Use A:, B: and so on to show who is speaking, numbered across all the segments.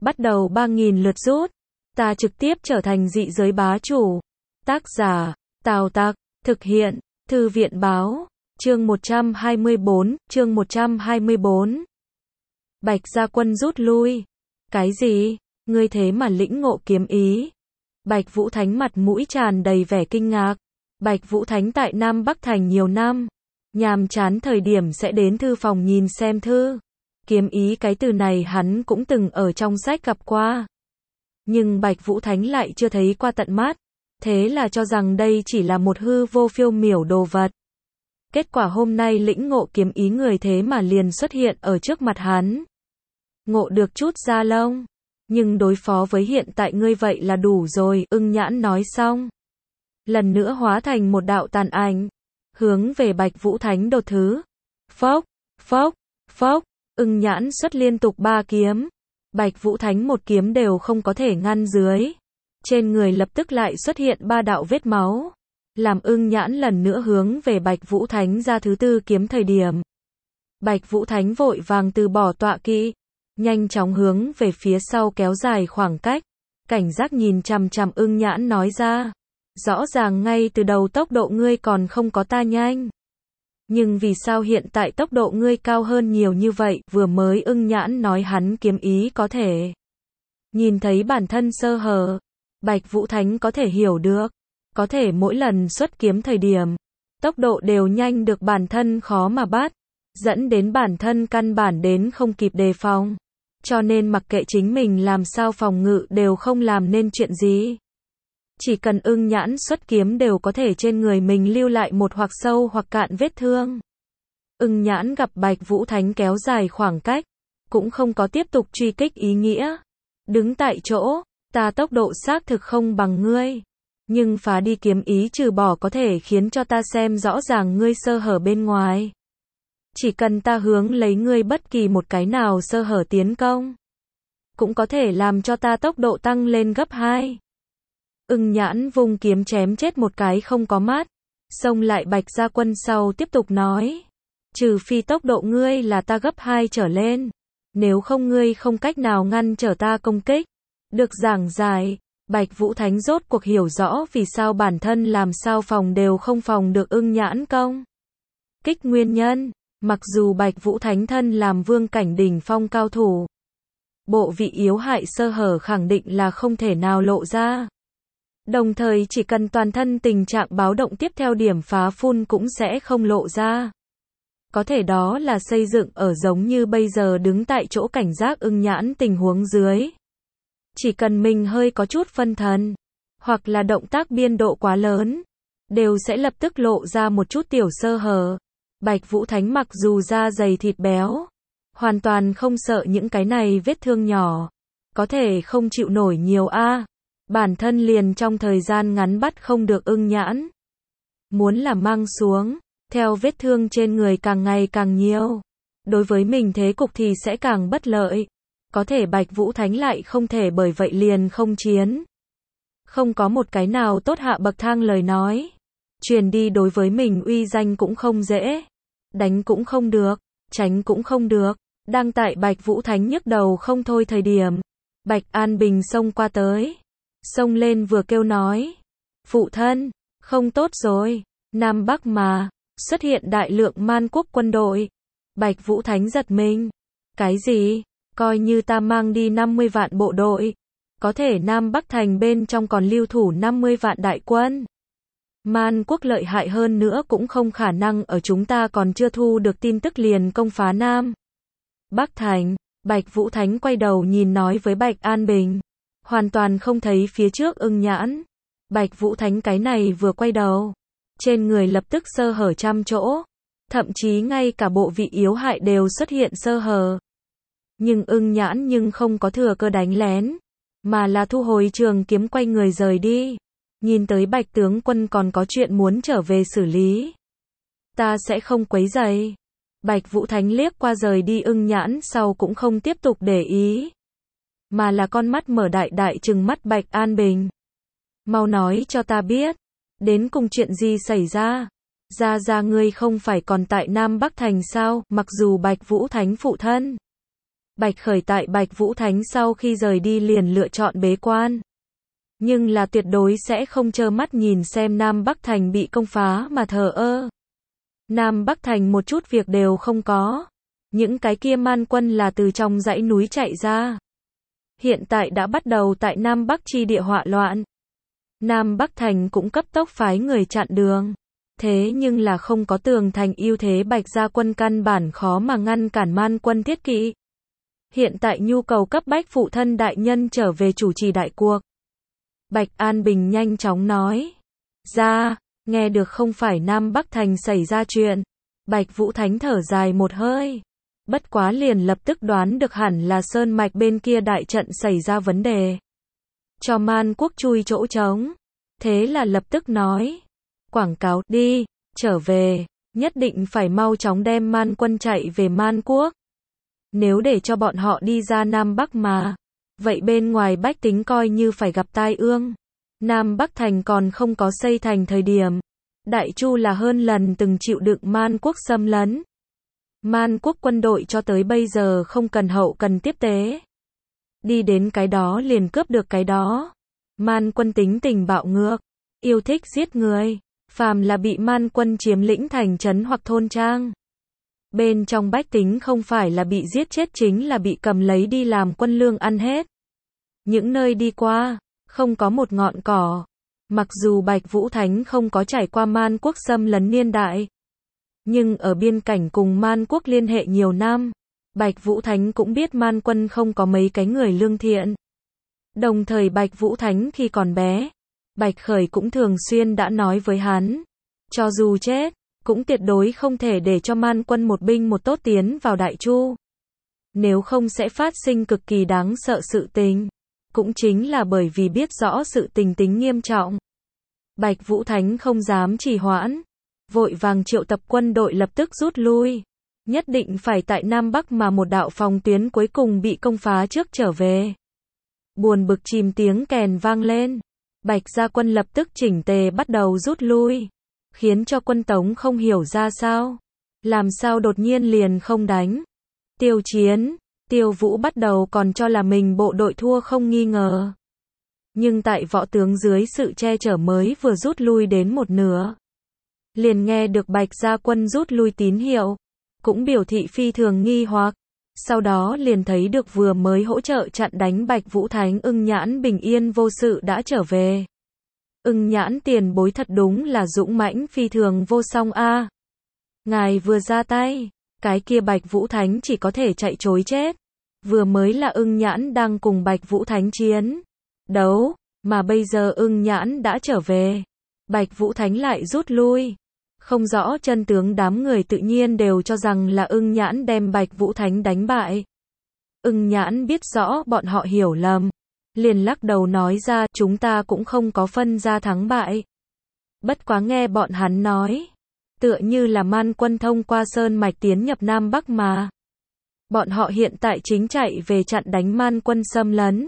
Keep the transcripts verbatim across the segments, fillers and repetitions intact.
A: bắt đầu ba nghìn lượt rút. Ta trực tiếp trở thành dị giới bá chủ. Tác giả, Tào Tặc, thực hiện, Thư viện báo, chương một trăm hai mươi bốn, chương một trăm hai mươi bốn. Bạch Gia Quân rút lui. Cái gì? Ngươi thế mà lĩnh ngộ kiếm ý? Bạch Vũ Thánh mặt mũi tràn đầy vẻ kinh ngạc. Bạch Vũ Thánh tại Nam Bắc Thành nhiều năm, nhàm chán thời điểm sẽ đến thư phòng nhìn xem thư. Kiếm ý cái từ này hắn cũng từng ở trong sách gặp qua. Nhưng Bạch Vũ Thánh lại chưa thấy qua tận mắt, thế là cho rằng đây chỉ là một hư vô phiêu miểu đồ vật. Kết quả hôm nay lĩnh ngộ kiếm ý người thế mà liền xuất hiện ở trước mặt hắn. Ngộ được chút da lông, nhưng đối phó với hiện tại ngươi vậy là đủ rồi, Ưng Nhãn nói xong. Lần nữa hóa thành một đạo tàn ảnh, hướng về Bạch Vũ Thánh đột thứ. Phốc, phốc, phốc, Ưng Nhãn xuất liên tục ba kiếm. Bạch Vũ Thánh một kiếm đều không có thể ngăn dưới. Trên người lập tức lại xuất hiện ba đạo vết máu. Làm Ưng Nhãn lần nữa hướng về Bạch Vũ Thánh ra thứ tư kiếm thời điểm. Bạch Vũ Thánh vội vàng từ bỏ tọa kỵ, nhanh chóng hướng về phía sau kéo dài khoảng cách. Cảnh giác nhìn chằm chằm Ưng Nhãn nói ra. Rõ ràng ngay từ đầu tốc độ ngươi còn không có ta nhanh. Nhưng vì sao hiện tại tốc độ ngươi cao hơn nhiều như vậy? Vừa mới Ưng Nhãn nói hắn kiếm ý có thể nhìn thấy bản thân sơ hở. Bạch Vũ Thánh có thể hiểu được. Có thể mỗi lần xuất kiếm thời điểm, tốc độ đều nhanh được bản thân khó mà bắt, dẫn đến bản thân căn bản đến không kịp đề phòng. Cho nên mặc kệ chính mình làm sao phòng ngự đều không làm nên chuyện gì. Chỉ cần Ưng Nhãn xuất kiếm đều có thể trên người mình lưu lại một hoặc sâu hoặc cạn vết thương. Ưng Nhãn gặp Bạch Vũ Thánh kéo dài khoảng cách, cũng không có tiếp tục truy kích ý nghĩa. Đứng tại chỗ, ta tốc độ xác thực không bằng ngươi. Nhưng phá đi kiếm ý trừ bỏ có thể khiến cho ta xem rõ ràng ngươi sơ hở bên ngoài. Chỉ cần ta hướng lấy ngươi bất kỳ một cái nào sơ hở tiến công, cũng có thể làm cho ta tốc độ tăng lên gấp hai. Ưng Nhãn vung kiếm chém chết một cái không có mắt, xông lại Bạch Gia Quân sau tiếp tục nói. Trừ phi tốc độ ngươi là ta gấp hai trở lên, nếu không ngươi không cách nào ngăn trở ta công kích. Được giảng giải, Bạch Vũ Thánh rốt cuộc hiểu rõ vì sao bản thân làm sao phòng đều không phòng được Ưng Nhãn công kích nguyên nhân. Mặc dù Bạch Vũ Thánh thân làm vương cảnh đỉnh phong cao thủ, bộ vị yếu hại sơ hở khẳng định là không thể nào lộ ra. Đồng thời chỉ cần toàn thân tình trạng báo động tiếp theo điểm phá phun cũng sẽ không lộ ra. Có thể đó là xây dựng ở giống như bây giờ đứng tại chỗ cảnh giác Ưng Nhãn tình huống dưới. Chỉ cần mình hơi có chút phân thần, hoặc là động tác biên độ quá lớn, đều sẽ lập tức lộ ra một chút tiểu sơ hở. Bạch Vũ Thánh mặc dù da dày thịt béo, hoàn toàn không sợ những cái này vết thương nhỏ, có thể không chịu nổi nhiều a. Bản thân liền trong thời gian ngắn bắt không được Ưng Nhãn. Muốn là mang xuống, theo vết thương trên người càng ngày càng nhiều, đối với mình thế cục thì sẽ càng bất lợi. Có thể Bạch Vũ Thánh lại không thể bởi vậy liền không chiến. Không có một cái nào tốt hạ bậc thang lời nói. Truyền đi đối với mình uy danh cũng không dễ. Đánh cũng không được, tránh cũng không được. Đang tại Bạch Vũ Thánh nhức đầu không thôi thời điểm, Bạch An Bình xông qua tới. Xông lên vừa kêu nói. Phụ thân, không tốt rồi, Nam Bắc mà, xuất hiện đại lượng Man Quốc quân đội. Bạch Vũ Thánh giật mình. Cái gì? Coi như ta mang đi năm mươi vạn bộ đội, có thể Nam Bắc Thành bên trong còn lưu thủ năm mươi vạn đại quân. Man Quốc lợi hại hơn nữa cũng không khả năng ở chúng ta còn chưa thu được tin tức liền công phá Nam Bắc Thành. Bạch Vũ Thánh quay đầu nhìn nói với Bạch An Bình, hoàn toàn không thấy phía trước Ưng Nhãn. Bạch Vũ Thánh cái này vừa quay đầu, trên người lập tức sơ hở trăm chỗ, thậm chí ngay cả bộ vị yếu hại đều xuất hiện sơ hở. Nhưng Ưng Nhãn nhưng không có thừa cơ đánh lén, mà là thu hồi trường kiếm quay người rời đi. Nhìn tới Bạch tướng quân còn có chuyện muốn trở về xử lý, ta sẽ không quấy rầy. Bạch Vũ Thánh liếc qua rời đi Ưng Nhãn sau cũng không tiếp tục để ý, mà là con mắt mở đại đại trừng mắt Bạch An Bình. Mau nói cho ta biết, đến cùng chuyện gì xảy ra? Gia gia ngươi không phải còn tại Nam Bắc Thành sao? Mặc dù Bạch Vũ Thánh phụ thân Bạch Khởi tại Bạch Vũ Thánh sau khi rời đi liền lựa chọn bế quan. Nhưng là tuyệt đối sẽ không trơ mắt nhìn xem Nam Bắc Thành bị công phá mà thờ ơ. Nam Bắc Thành một chút việc đều không có. Những cái kia man quân là từ trong dãy núi chạy ra. Hiện tại đã bắt đầu tại Nam Bắc chi địa họa loạn. Nam Bắc Thành cũng cấp tốc phái người chặn đường. Thế nhưng là không có tường thành ưu thế Bạch gia quân căn bản khó mà ngăn cản man quân thiết kỵ. Hiện tại nhu cầu cấp bách phụ thân đại nhân trở về chủ trì đại cuộc. Bạch An Bình nhanh chóng nói. Ra, nghe được không phải Nam Bắc Thành xảy ra chuyện. Bạch Vũ Thánh thở dài một hơi. Bất quá liền lập tức đoán được hẳn là Sơn Mạch bên kia đại trận xảy ra vấn đề. Cho man quốc chui chỗ trống. Thế là lập tức nói. Quảng cáo đi, trở về, nhất định phải mau chóng đem man quân chạy về man quốc. Nếu để cho bọn họ đi ra Nam Bắc mà, vậy bên ngoài bách tính coi như phải gặp tai ương. Nam Bắc Thành còn không có xây thành thời điểm. Đại Chu là hơn lần từng chịu đựng man quốc xâm lấn. Man quốc quân đội cho tới bây giờ không cần hậu cần tiếp tế. Đi đến cái đó liền cướp được cái đó. Man quân tính tình bạo ngược, yêu thích giết người. Phàm là bị man quân chiếm lĩnh thành trấn hoặc thôn trang. Bên trong bách tính không phải là bị giết chết chính là bị cầm lấy đi làm quân lương ăn hết. Những nơi đi qua, không có một ngọn cỏ. Mặc dù Bạch Vũ Thánh không có trải qua man quốc xâm lấn niên đại. Nhưng ở biên cảnh cùng man quốc liên hệ nhiều năm. Bạch Vũ Thánh cũng biết man quân không có mấy cái người lương thiện. Đồng thời Bạch Vũ Thánh khi còn bé, Bạch Khởi cũng thường xuyên đã nói với hắn. Cho dù chết, cũng tuyệt đối không thể để cho man quân một binh một tốt tiến vào Đại Chu. Nếu không sẽ phát sinh cực kỳ đáng sợ sự tình. Cũng chính là bởi vì biết rõ sự tình tính nghiêm trọng. Bạch Vũ Thánh không dám trì hoãn. Vội vàng triệu tập quân đội lập tức rút lui. Nhất định phải tại Nam Bắc mà một đạo phòng tuyến cuối cùng bị công phá trước trở về. Buồn bực chìm tiếng kèn vang lên. Bạch gia quân lập tức chỉnh tề bắt đầu rút lui. Khiến cho quân Tống không hiểu ra sao. Làm sao đột nhiên liền không đánh. Tiêu Chiến, Tiêu Vũ bắt đầu còn cho là mình bộ đội thua không nghi ngờ. Nhưng tại võ tướng dưới sự che chở mới vừa rút lui đến một nửa. Liền nghe được Bạch gia quân rút lui tín hiệu. Cũng biểu thị phi thường nghi hoặc. Sau đó liền thấy được vừa mới hỗ trợ chặn đánh Bạch Vũ Thánh Ưng Nhãn bình yên vô sự đã trở về. Ưng Nhãn tiền bối thật đúng là dũng mãnh phi thường vô song a. Ngài vừa ra tay, cái kia Bạch Vũ Thánh chỉ có thể chạy trối chết. Vừa mới là Ưng Nhãn đang cùng Bạch Vũ Thánh chiến đấu, mà bây giờ Ưng Nhãn đã trở về. Bạch Vũ Thánh lại rút lui. Không rõ chân tướng đám người tự nhiên đều cho rằng là Ưng Nhãn đem Bạch Vũ Thánh đánh bại. Ưng Nhãn biết rõ bọn họ hiểu lầm. Liền lắc đầu nói ra chúng ta cũng không có phân ra thắng bại. Bất quá nghe bọn hắn nói. Tựa như là man quân thông qua Sơn Mạch tiến nhập Nam Bắc mà. Bọn họ hiện tại chính chạy về chặn đánh man quân xâm lấn.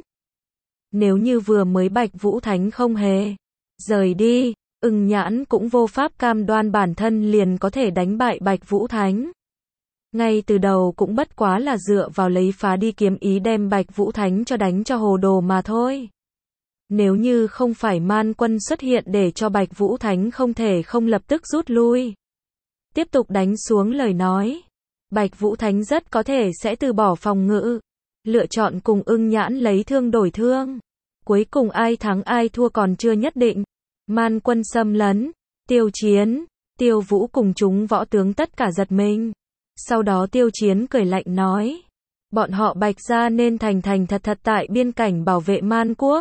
A: Nếu như vừa mới Bạch Vũ Thánh không hề rời đi. Ưng Nhãn cũng vô pháp cam đoan bản thân liền có thể đánh bại Bạch Vũ Thánh. Ngay từ đầu cũng bất quá là dựa vào lấy phá đi kiếm ý đem Bạch Vũ Thánh cho đánh cho hồ đồ mà thôi. Nếu như không phải man quân xuất hiện để cho Bạch Vũ Thánh không thể không lập tức rút lui. Tiếp tục đánh xuống lời nói. Bạch Vũ Thánh rất có thể sẽ từ bỏ phòng ngự. Lựa chọn cùng Ưng Nhãn lấy thương đổi thương. Cuối cùng ai thắng ai thua còn chưa nhất định. Man quân xâm lấn, Tiêu Chiến, Tiêu Vũ cùng chúng võ tướng tất cả giật mình. Sau đó Tiêu Chiến cười lạnh nói. Bọn họ Bạch gia nên thành thành thật thật tại biên cảnh bảo vệ man quốc.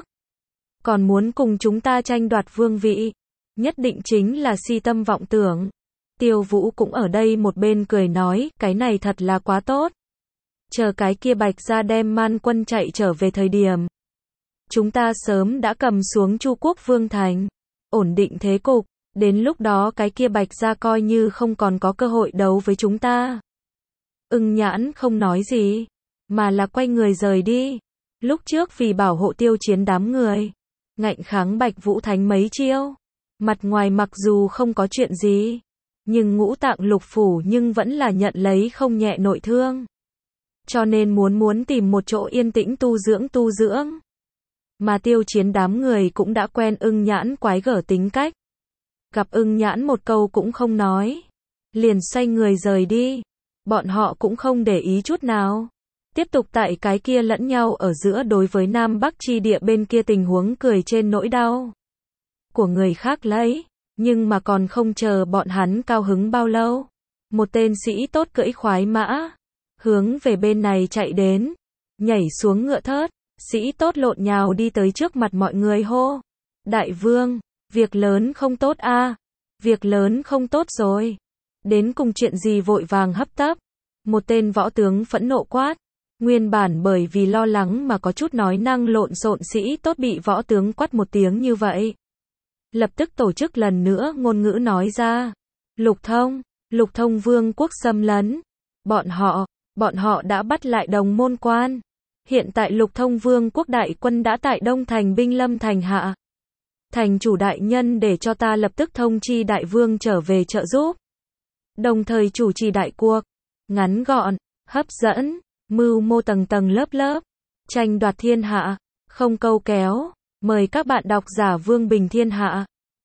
A: Còn muốn cùng chúng ta tranh đoạt vương vị. Nhất định chính là si tâm vọng tưởng. Tiêu Vũ cũng ở đây một bên cười nói. Cái này thật là quá tốt. Chờ cái kia Bạch gia đem man quân chạy trở về thời điểm. Chúng ta sớm đã cầm xuống Chu Quốc Vương Thành. Ổn định thế cục, đến lúc đó cái kia Bạch gia coi như không còn có cơ hội đấu với chúng ta. Ưng Nhãn không nói gì, mà là quay người rời đi. Lúc trước vì bảo hộ Tiêu Chiến đám người, ngạnh kháng Bạch Vũ Thánh mấy chiêu. Mặt ngoài mặc dù không có chuyện gì, nhưng ngũ tạng lục phủ nhưng vẫn là nhận lấy không nhẹ nội thương. cho nên muốn muốn tìm một chỗ yên tĩnh tu dưỡng tu dưỡng. Mà Tiêu Chiến đám người cũng đã quen Ưng Nhãn quái gở tính cách. Gặp Ưng Nhãn một câu cũng không nói, liền xoay người rời đi. Bọn họ cũng không để ý chút nào, tiếp tục tại cái kia lẫn nhau ở giữa đối với Nam Bắc chi địa bên kia tình huống cười trên nỗi đau của người khác lấy. Nhưng mà còn không chờ bọn hắn cao hứng bao lâu, một tên sĩ tốt cưỡi khoái mã, hướng về bên này chạy đến, nhảy xuống ngựa thớt, sĩ tốt lộn nhào đi tới trước mặt mọi người hô: Đại vương, việc lớn không tốt a, việc lớn không tốt rồi. Đến cùng chuyện gì vội vàng hấp tấp? Một tên võ tướng phẫn nộ quát. Nguyên bản bởi vì lo lắng mà có chút nói năng lộn xộn sĩ tốt bị võ tướng quát một tiếng như vậy, lập tức tổ chức lần nữa ngôn ngữ nói ra: Lục Thông, Lục Thông vương quốc xâm lấn. Bọn họ, bọn họ đã bắt lại Đồng Môn Quan. Hiện tại Lục Thông vương quốc đại quân đã tại Đông Thành binh lâm thành hạ. Thành chủ đại nhân để cho ta lập tức thông chi đại vương trở về trợ giúp. Đồng thời chủ trì đại cuộc. Ngắn gọn, hấp dẫn, mưu mô tầng tầng lớp lớp. Tranh đoạt thiên hạ, không câu kéo. Mời các bạn đọc giả Vương Bình Thiên Hạ.